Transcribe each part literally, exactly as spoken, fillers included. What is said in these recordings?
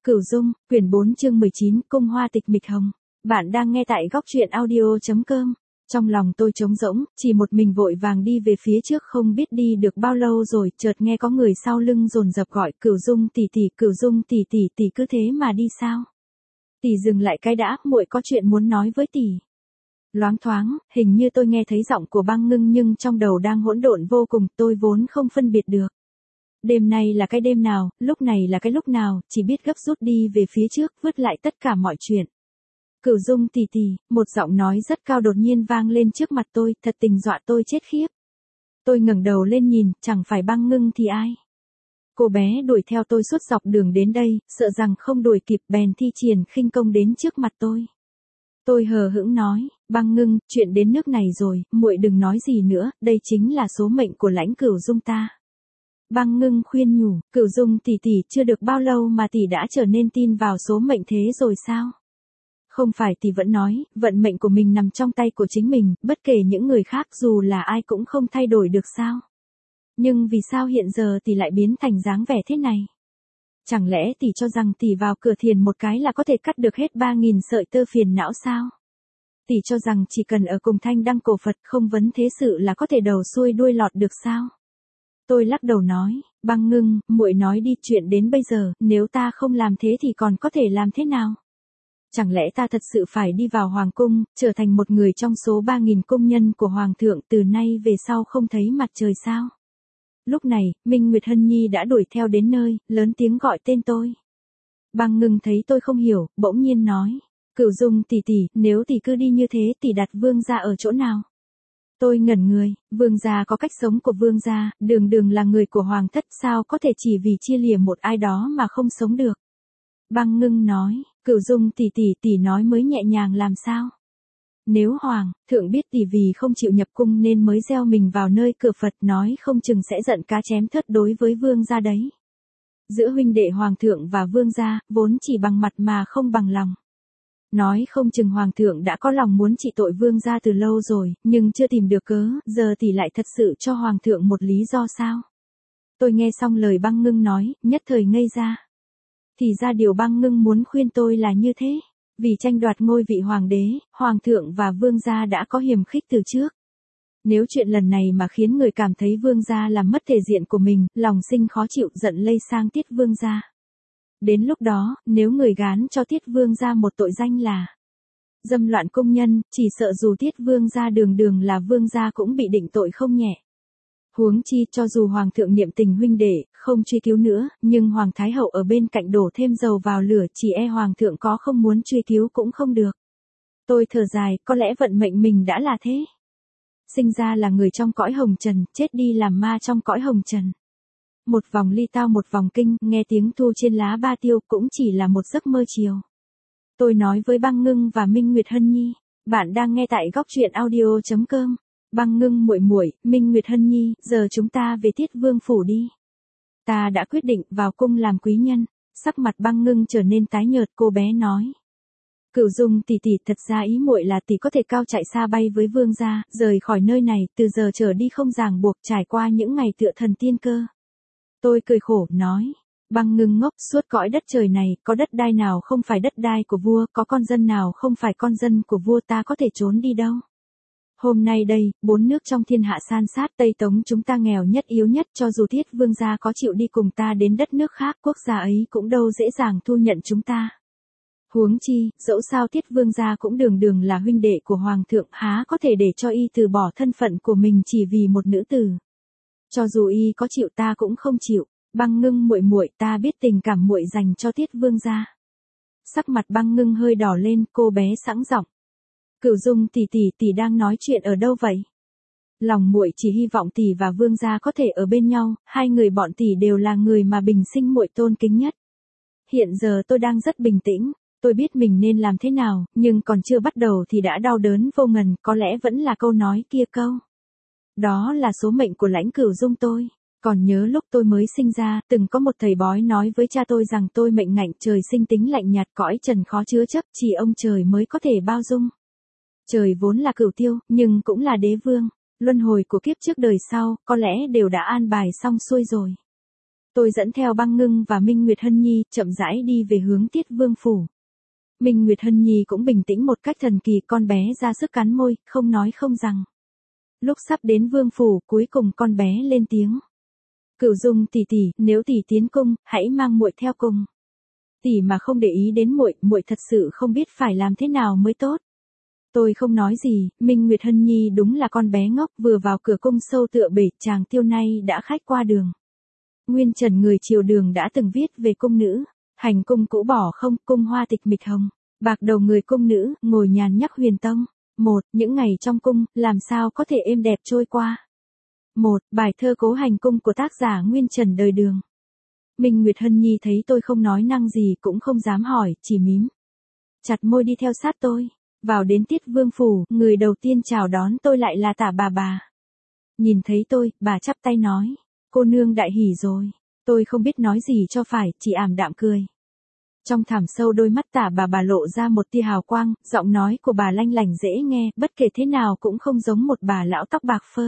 Cửu Dung, quyển bốn chương mười chín, Cung Hoa Tịch Mịch Hồng. Bạn đang nghe tại góc truyện audio.com. Trong lòng tôi trống rỗng, chỉ một mình vội vàng đi về phía trước, không biết đi được bao lâu rồi, chợt nghe có người sau lưng dồn dập gọi, Cửu Dung tỷ tỷ, Cửu Dung tỷ tỷ, tỷ cứ thế mà đi sao? Tỷ dừng lại cái đã, muội có chuyện muốn nói với tỷ. Loáng thoáng, hình như tôi nghe thấy giọng của Băng Ngưng, nhưng trong đầu đang hỗn độn vô cùng, tôi vốn không phân biệt được. Đêm nay là cái đêm nào, lúc này là cái lúc nào, chỉ biết gấp rút đi về phía trước, vứt lại tất cả mọi chuyện. Cửu Dung tỷ tỷ, một giọng nói rất cao đột nhiên vang lên trước mặt tôi, thật tình dọa tôi chết khiếp. Tôi ngẩng đầu lên nhìn, chẳng phải Băng Ngưng thì ai. Cô bé đuổi theo tôi suốt dọc đường đến đây, sợ rằng không đuổi kịp bèn thi triển khinh công đến trước mặt tôi. Tôi hờ hững nói, Băng Ngưng, chuyện đến nước này rồi, muội đừng nói gì nữa, đây chính là số mệnh của Lãnh Cửu Dung ta. Băng Ngưng khuyên nhủ, Cửu Dung tỷ tỷ, chưa được bao lâu mà tỷ đã trở nên tin vào số mệnh thế rồi sao? Không phải tỷ vẫn nói, vận mệnh của mình nằm trong tay của chính mình, bất kể những người khác dù là ai cũng không thay đổi được sao? Nhưng vì sao hiện giờ tỷ lại biến thành dáng vẻ thế này? Chẳng lẽ tỷ cho rằng tỷ vào cửa thiền một cái là có thể cắt được hết ba nghìn sợi tơ phiền não sao? Tỷ cho rằng chỉ cần ở cùng thanh đăng cổ Phật không vấn thế sự là có thể đầu xuôi đuôi lọt được sao? Tôi lắc đầu nói, Băng Ngưng, muội nói đi, chuyện đến bây giờ, nếu ta không làm thế thì còn có thể làm thế nào? Chẳng lẽ ta thật sự phải đi vào hoàng cung, trở thành một người trong số ba nghìn công nhân của hoàng thượng, từ nay về sau không thấy mặt trời sao? Lúc này, Minh Nguyệt Hân Nhi đã đuổi theo đến nơi, lớn tiếng gọi tên tôi. Băng Ngưng thấy tôi không hiểu, bỗng nhiên nói, Cửu Dung tỷ tỷ, nếu tỷ cứ đi như thế, tỷ đặt vương gia ở chỗ nào? Tôi ngẩn người, vương gia có cách sống của vương gia, đường đường là người của hoàng thất, sao có thể chỉ vì chia lìa một ai đó mà không sống được. Băng Ngưng nói, Cửu Dung tỷ tỷ, tỷ nói mới nhẹ nhàng làm sao? Nếu hoàng thượng biết tỷ vì không chịu nhập cung nên mới gieo mình vào nơi cửa Phật, nói không chừng sẽ giận cá chém thớt đối với vương gia đấy. Giữa huynh đệ hoàng thượng và vương gia, vốn chỉ bằng mặt mà không bằng lòng. Nói không chừng hoàng thượng đã có lòng muốn trị tội vương gia từ lâu rồi, nhưng chưa tìm được cớ, giờ tỷ lại thật sự cho hoàng thượng một lý do sao? Tôi nghe xong lời Băng Ngưng nói, nhất thời ngây ra. Thì ra điều Băng Ngưng muốn khuyên tôi là như thế. Vì tranh đoạt ngôi vị hoàng đế, hoàng thượng và vương gia đã có hiềm khích từ trước. Nếu chuyện lần này mà khiến người cảm thấy vương gia làm mất thể diện của mình, lòng sinh khó chịu, giận lây sang Tiết vương gia. Đến lúc đó, nếu người gán cho Tiết vương gia một tội danh là dâm loạn công nhân, chỉ sợ dù Tiết vương gia đường đường là vương gia cũng bị định tội không nhẹ. Huống chi, cho dù hoàng thượng niệm tình huynh đệ, không truy cứu nữa, nhưng hoàng thái hậu ở bên cạnh đổ thêm dầu vào lửa, chỉ e hoàng thượng có không muốn truy cứu cũng không được. Tôi thở dài, có lẽ vận mệnh mình đã là thế. Sinh ra là người trong cõi hồng trần, chết đi làm ma trong cõi hồng trần. Một vòng ly tao một vòng kinh, nghe tiếng thu trên lá ba tiêu cũng chỉ là một giấc mơ chiều. Tôi nói với Băng Ngưng và Minh Nguyệt Hân Nhi, bạn đang nghe tại góc truyện audio.com. Băng Ngưng muội muội, Minh Nguyệt Hân Nhi, giờ chúng ta về Tiết vương phủ đi. Ta đã quyết định vào cung làm quý nhân. Sắc mặt Băng Ngưng trở nên tái nhợt, cô bé nói. Cửu Dung tỷ tỷ, thật ra ý muội là tỷ có thể cao chạy xa bay với vương gia, rời khỏi nơi này, từ giờ trở đi không ràng buộc, trải qua những ngày tựa thần tiên cơ. Tôi cười khổ, nói. Băng Ngưng ngốc, suốt cõi đất trời này, có đất đai nào không phải đất đai của vua, có con dân nào không phải con dân của vua, ta có thể trốn đi đâu. Hôm nay đây, bốn nước trong thiên hạ san sát, Tây Tống chúng ta nghèo nhất yếu nhất, cho dù Tiết vương gia có chịu đi cùng ta đến đất nước khác, quốc gia ấy cũng đâu dễ dàng thu nhận chúng ta. Huống chi, dẫu sao Tiết vương gia cũng đường đường là huynh đệ của hoàng thượng, há có thể để cho y từ bỏ thân phận của mình chỉ vì một nữ tử. Cho dù y có chịu ta cũng không chịu. Băng Ngưng muội muội, ta biết tình cảm muội dành cho Tiết vương gia. Sắc mặt Băng Ngưng hơi đỏ lên, cô bé sẵn giọng. Cửu Dung tỷ tỷ, tỷ đang nói chuyện ở đâu vậy? Lòng muội chỉ hy vọng tỷ và vương gia có thể ở bên nhau, hai người bọn tỷ đều là người mà bình sinh muội tôn kính nhất. Hiện giờ tôi đang rất bình tĩnh, tôi biết mình nên làm thế nào, nhưng còn chưa bắt đầu thì đã đau đớn vô ngần, có lẽ vẫn là câu nói kia câu. Đó là số mệnh của Lãnh Cửu Dung tôi. Còn nhớ lúc tôi mới sinh ra, từng có một thầy bói nói với cha tôi rằng tôi mệnh ngạnh, trời sinh tính lạnh nhạt, cõi trần khó chứa chấp, chỉ ông trời mới có thể bao dung. Trời vốn là cửu tiêu, nhưng cũng là đế vương. Luân hồi của kiếp trước đời sau, có lẽ đều đã an bài xong xuôi rồi. Tôi dẫn theo Băng Ngưng và Minh Nguyệt Hân Nhi, chậm rãi đi về hướng Tiết Vương phủ. Minh Nguyệt Hân Nhi cũng bình tĩnh một cách thần kỳ, con bé ra sức cắn môi, không nói không rằng. Lúc sắp đến vương phủ, cuối cùng con bé lên tiếng. Cửu Dung tỷ tỷ, nếu tỷ tiến cung, hãy mang muội theo cùng. Tỷ mà không để ý đến muội, muội thật sự không biết phải làm thế nào mới tốt. Tôi không nói gì, Minh Nguyệt Hân Nhi đúng là con bé ngốc, vừa vào cửa cung sâu tựa bể, chàng tiêu nay đã khách qua đường. Nguyên Trần người triều đường đã từng viết về cung nữ, hành cung cũ bỏ không, cung hoa tịch mịch hồng, bạc đầu người cung nữ, ngồi nhàn nhắc huyền tông. Một, những ngày trong cung, làm sao có thể êm đẹp trôi qua. Một, bài thơ Cố Hành Cung của tác giả Nguyên Trần đời Đường. Minh Nguyệt Hân Nhi thấy tôi không nói năng gì cũng không dám hỏi, chỉ mím chặt môi đi theo sát tôi. Vào đến Tiết Vương phủ, người đầu tiên chào đón tôi lại là Tả bà bà. Nhìn thấy tôi, bà chắp tay nói, cô nương đại hỉ rồi. Tôi không biết nói gì cho phải, chỉ ảm đạm cười. Trong thẳm sâu đôi mắt Tả bà bà lộ ra một tia hào quang, giọng nói của bà lanh lảnh dễ nghe, bất kể thế nào cũng không giống một bà lão tóc bạc phơ.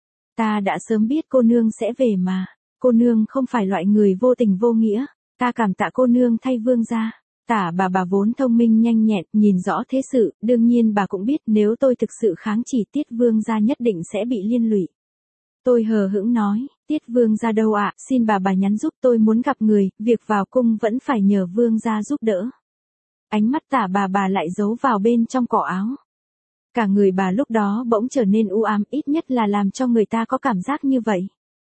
Ta đã sớm biết cô nương sẽ về mà. Cô nương không phải loại người vô tình vô nghĩa. Ta cảm tạ cô nương thay vương gia. Tả bà bà vốn thông minh nhanh nhẹn, nhìn rõ thế sự, đương nhiên bà cũng biết nếu tôi thực sự kháng chỉ Tiết vương gia nhất định sẽ bị liên lụy. Tôi hờ hững nói, Tiết vương gia đâu ạ, xin bà bà nhắn giúp, tôi muốn gặp người, việc vào cung vẫn phải nhờ vương gia giúp đỡ. Ánh mắt Tả bà bà lại giấu vào bên trong cổ áo. Cả người bà lúc đó bỗng trở nên u ám, ít nhất là làm cho người ta có cảm giác như vậy.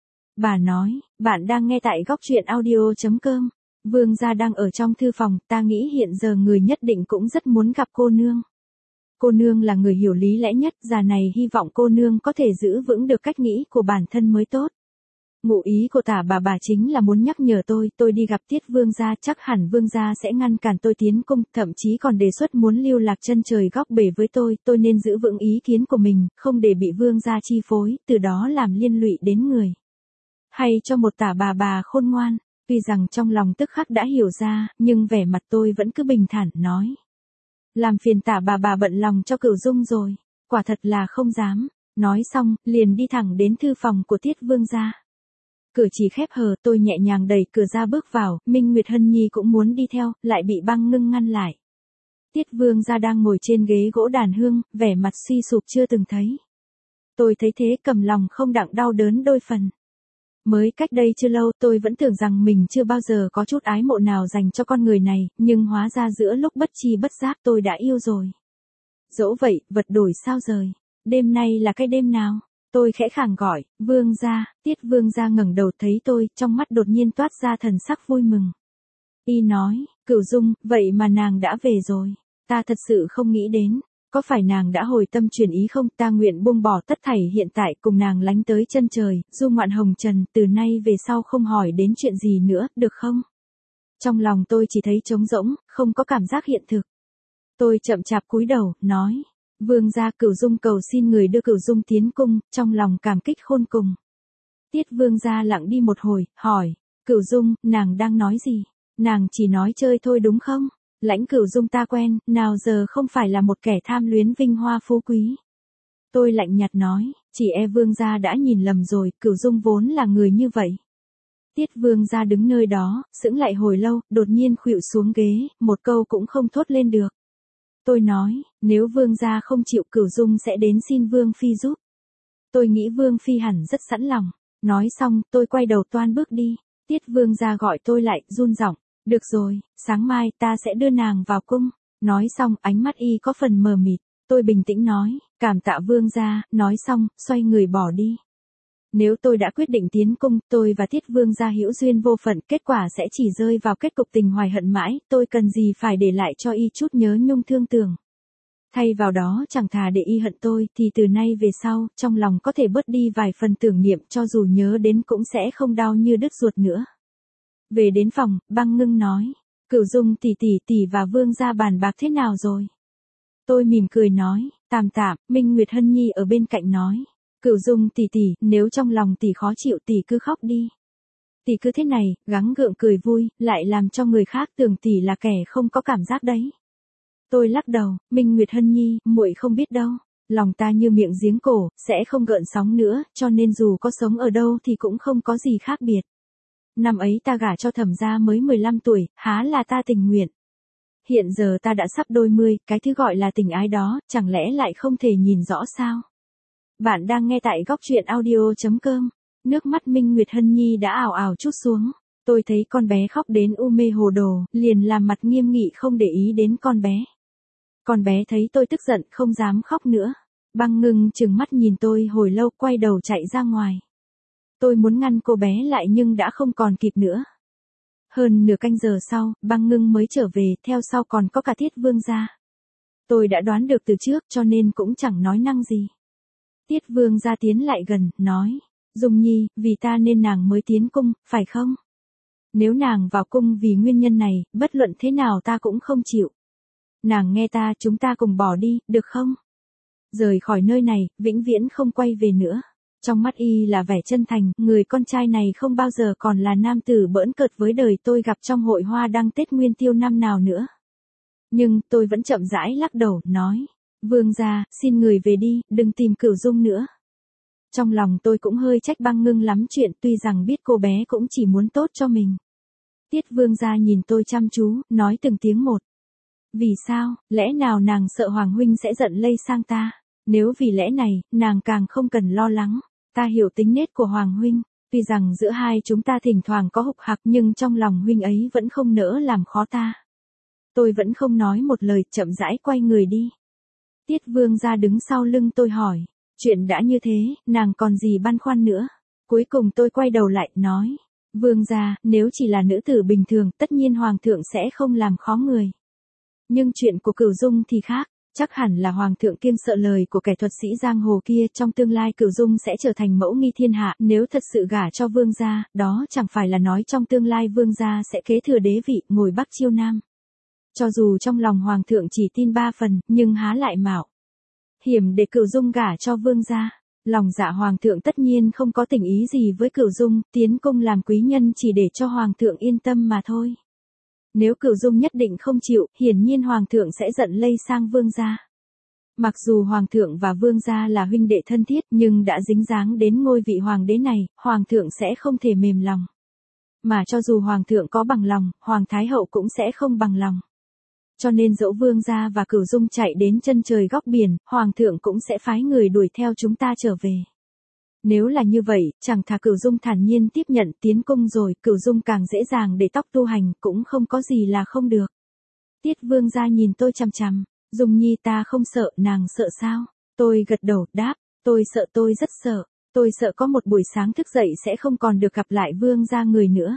Bà nói, bạn đang nghe tại góc truyện audio chấm com. Vương gia đang ở trong thư phòng, ta nghĩ hiện giờ người nhất định cũng rất muốn gặp cô nương. Cô nương là người hiểu lý lẽ nhất, già này hy vọng cô nương có thể giữ vững được cách nghĩ của bản thân mới tốt. Ngụ ý của Tả bà bà chính là muốn nhắc nhở tôi, tôi đi gặp Tiết vương gia chắc hẳn vương gia sẽ ngăn cản tôi tiến cung, thậm chí còn đề xuất muốn lưu lạc chân trời góc bể với tôi, tôi nên giữ vững ý kiến của mình, không để bị vương gia chi phối, từ đó làm liên lụy đến người. Hay cho một Tả bà bà khôn ngoan, tuy rằng trong lòng tức khắc đã hiểu ra, nhưng vẻ mặt tôi vẫn cứ bình thản, nói. Làm phiền Tả bà bà bận lòng cho Cửu Dung rồi, quả thật là không dám. Nói xong, liền đi thẳng đến thư phòng của Tiết vương gia. Cửa chỉ khép hờ, tôi nhẹ nhàng đẩy cửa ra bước vào, Minh Nguyệt Hân Nhi cũng muốn đi theo, lại bị Băng Ngưng ngăn lại. Tiết vương gia đang ngồi trên ghế gỗ đàn hương, vẻ mặt suy sụp chưa từng thấy. Tôi thấy thế cầm lòng không đặng đau đớn đôi phần. Mới cách đây chưa lâu tôi vẫn tưởng rằng mình chưa bao giờ có chút ái mộ nào dành cho con người này, nhưng hóa ra giữa lúc bất chi bất giác tôi đã yêu rồi. Dẫu vậy, vật đổi sao rời. Đêm nay là cái đêm nào? Tôi khẽ khàng gọi, vương gia. Tiết vương gia ngẩng đầu thấy tôi, trong mắt đột nhiên toát ra thần sắc vui mừng. Y nói, Cửu Dung, vậy mà nàng đã về rồi. Ta thật sự không nghĩ đến. Có phải nàng đã hồi tâm chuyển ý không? Ta nguyện buông bỏ tất thảy hiện tại, cùng nàng lánh tới chân trời, du ngoạn hồng trần, từ nay về sau không hỏi đến chuyện gì nữa, được không? Trong lòng tôi chỉ thấy trống rỗng, không có cảm giác hiện thực. Tôi chậm chạp cúi đầu, nói, vương gia. Cửu Dung cầu xin người đưa Cửu Dung tiến cung, trong lòng cảm kích khôn cùng. Tiết vương gia lặng đi một hồi, hỏi, Cửu Dung, nàng đang nói gì? Nàng chỉ nói chơi thôi đúng không? Lãnh Cửu Dung ta quen, nào giờ không phải là một kẻ tham luyến vinh hoa phú quý. Tôi lạnh nhạt nói, chỉ e vương gia đã nhìn lầm rồi, Cửu Dung vốn là người như vậy. Tiết vương gia đứng nơi đó, sững lại hồi lâu, đột nhiên khuỵu xuống ghế, một câu cũng không thốt lên được. Tôi nói, nếu vương gia không chịu Cửu Dung sẽ đến xin vương phi giúp. Tôi nghĩ vương phi hẳn rất sẵn lòng. Nói xong, tôi quay đầu toan bước đi. Tiết vương gia gọi tôi lại, run giọng. Được rồi, sáng mai ta sẽ đưa nàng vào cung. Nói xong, ánh mắt y có phần mờ mịt. Tôi bình tĩnh nói, cảm tạ vương gia. Nói xong, xoay người bỏ đi. Nếu tôi đã quyết định tiến cung, tôi và Tiết vương gia hữu duyên vô phận, kết quả sẽ chỉ rơi vào kết cục tình hoài hận mãi, tôi cần gì phải để lại cho y chút nhớ nhung thương tưởng. Thay vào đó chẳng thà để y hận tôi, thì từ nay về sau, trong lòng có thể bớt đi vài phần tưởng niệm, cho dù nhớ đến cũng sẽ không đau như đứt ruột nữa. Về đến phòng, Băng Ngưng nói, Cửu Dung tỷ tỷ tỷ và vương gia bàn bạc thế nào rồi? Tôi mỉm cười nói, tạm tạm. Minh Nguyệt Hân Nhi ở bên cạnh nói, Cửu Dung tỷ tỷ, nếu trong lòng tỷ khó chịu tỷ cứ khóc đi. Tỷ cứ thế này, gắng gượng cười vui, lại làm cho người khác tưởng tỷ là kẻ không có cảm giác đấy. Tôi lắc đầu, Minh Nguyệt Hân Nhi, muội không biết đâu, lòng ta như miệng giếng cổ, sẽ không gợn sóng nữa, cho nên dù có sống ở đâu thì cũng không có gì khác biệt. năm ấy ta gả cho thẩm gia mới mười lăm tuổi, há là ta tình nguyện. Hiện giờ ta đã sắp đôi mươi, cái thứ gọi là tình ái đó, chẳng lẽ lại không thể nhìn rõ sao? Bạn đang nghe tại góc truyện audio.com. Nước mắt Minh Nguyệt Hân Nhi đã ào ào trút xuống. Tôi thấy con bé khóc đến u mê hồ đồ, liền làm mặt nghiêm nghị không để ý đến con bé. Con bé thấy tôi tức giận không dám khóc nữa. Băng Ngưng trừng mắt nhìn tôi hồi lâu, quay đầu chạy ra ngoài. Tôi muốn ngăn cô bé lại nhưng đã không còn kịp nữa. Hơn nửa canh giờ sau, Băng Ngưng mới trở về, theo sau còn có cả Tiết Vương gia. Tôi đã đoán được từ trước cho nên cũng chẳng nói năng gì. Tiết Vương gia tiến lại gần, nói, Dung Nhi, vì ta nên nàng mới tiến cung, phải không? Nếu nàng vào cung vì nguyên nhân này, bất luận thế nào ta cũng không chịu. Nàng nghe ta, chúng ta cùng bỏ đi, được không? Rời khỏi nơi này, vĩnh viễn không quay về nữa. Trong mắt y là vẻ chân thành, người con trai này không bao giờ còn là nam tử bỡn cợt với đời tôi gặp trong hội hoa đăng Tết Nguyên Tiêu năm nào nữa. Nhưng, tôi vẫn chậm rãi lắc đầu, nói, Vương gia, xin người về đi, đừng tìm Cửu Dung nữa. Trong lòng tôi cũng hơi trách Băng Ngưng lắm chuyện, tuy rằng biết cô bé cũng chỉ muốn tốt cho mình. Tiết Vương gia nhìn tôi chăm chú, nói từng tiếng một. Vì sao, lẽ nào nàng sợ Hoàng huynh sẽ giận lây sang ta? Nếu vì lẽ này, nàng càng không cần lo lắng. Ta hiểu tính nết của Hoàng huynh, tuy rằng giữa hai chúng ta thỉnh thoảng có hục hặc nhưng trong lòng huynh ấy vẫn không nỡ làm khó ta. Tôi vẫn không nói một lời, chậm rãi quay người đi. Tiết Vương gia đứng sau lưng tôi hỏi, chuyện đã như thế, nàng còn gì băn khoăn nữa? Cuối cùng tôi quay đầu lại, nói, Vương gia, nếu chỉ là nữ tử bình thường, tất nhiên Hoàng thượng sẽ không làm khó người. Nhưng chuyện của Cửu Dung thì khác. Chắc hẳn là Hoàng thượng kiêng sợ lời của kẻ thuật sĩ giang hồ kia, trong tương lai Cửu Dung sẽ trở thành mẫu nghi thiên hạ, nếu thật sự gả cho Vương gia, đó chẳng phải là nói trong tương lai Vương gia sẽ kế thừa đế vị, ngồi Bắc chiêu Nam. Cho dù trong lòng Hoàng thượng chỉ tin ba phần, nhưng há lại mạo hiểm để Cửu Dung gả cho Vương gia. Lòng dạ Hoàng thượng tất nhiên không có tình ý gì với Cửu Dung, tiến cung làm quý nhân chỉ để cho Hoàng thượng yên tâm mà thôi. Nếu Cửu Dung nhất định không chịu, hiển nhiên Hoàng thượng sẽ giận lây sang Vương gia. Mặc dù Hoàng thượng và Vương gia là huynh đệ thân thiết, nhưng đã dính dáng đến ngôi vị Hoàng đế này, Hoàng thượng sẽ không thể mềm lòng. Mà cho dù Hoàng thượng có bằng lòng, Hoàng Thái Hậu cũng sẽ không bằng lòng. Cho nên dẫu Vương gia và Cửu Dung chạy đến chân trời góc biển, Hoàng thượng cũng sẽ phái người đuổi theo chúng ta trở về. Nếu là như vậy, chẳng thà Cửu Dung thản nhiên tiếp nhận tiến cung rồi, Cửu Dung càng dễ dàng để tóc tu hành, cũng không có gì là không được. Tiết Vương gia nhìn tôi chằm chằm, Dung Nhi ta không sợ, nàng sợ sao? Tôi gật đầu, đáp, tôi sợ, tôi rất sợ, tôi sợ có một buổi sáng thức dậy sẽ không còn được gặp lại Vương gia người nữa.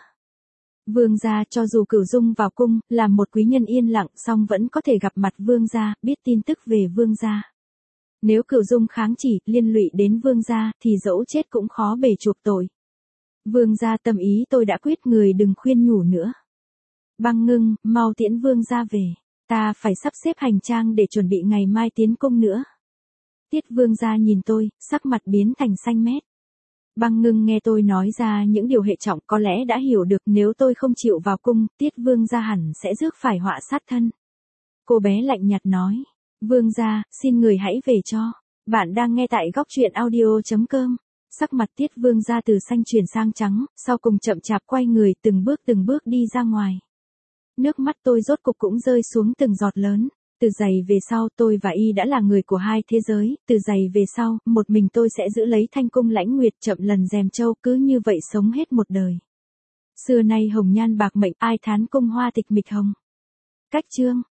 Vương gia, cho dù Cửu Dung vào cung, làm một quý nhân yên lặng, song vẫn có thể gặp mặt Vương gia, biết tin tức về Vương gia. Nếu Cửu Dung kháng chỉ, liên lụy đến Vương gia, thì dẫu chết cũng khó bề chuộc tội. Vương gia tâm ý tôi đã quyết, người đừng khuyên nhủ nữa. Băng Ngưng, mau tiễn Vương gia về. Ta phải sắp xếp hành trang để chuẩn bị ngày mai tiến cung nữa. Tiết Vương gia nhìn tôi, sắc mặt biến thành xanh mét. Băng Ngưng nghe tôi nói ra những điều hệ trọng, có lẽ đã hiểu được nếu tôi không chịu vào cung, Tiết Vương gia hẳn sẽ rước phải họa sát thân. Cô bé lạnh nhạt nói, Vương gia, xin người hãy về cho. Bạn đang nghe tại góc truyện audio.com. Sắc mặt Tiết Vương gia từ xanh chuyển sang trắng, sau cùng chậm chạp quay người, từng bước từng bước đi ra ngoài. Nước mắt tôi rốt cục cũng rơi xuống từng giọt lớn. Từ giày về sau, tôi và y đã là người của hai thế giới. Từ giày về sau, một mình tôi sẽ giữ lấy thanh cung Lãnh Nguyệt, chậm lần rèm châu, cứ như vậy sống hết một đời. Xưa nay hồng nhan bạc mệnh, ai thán cung hoa tịch mịch hồng. Cách chương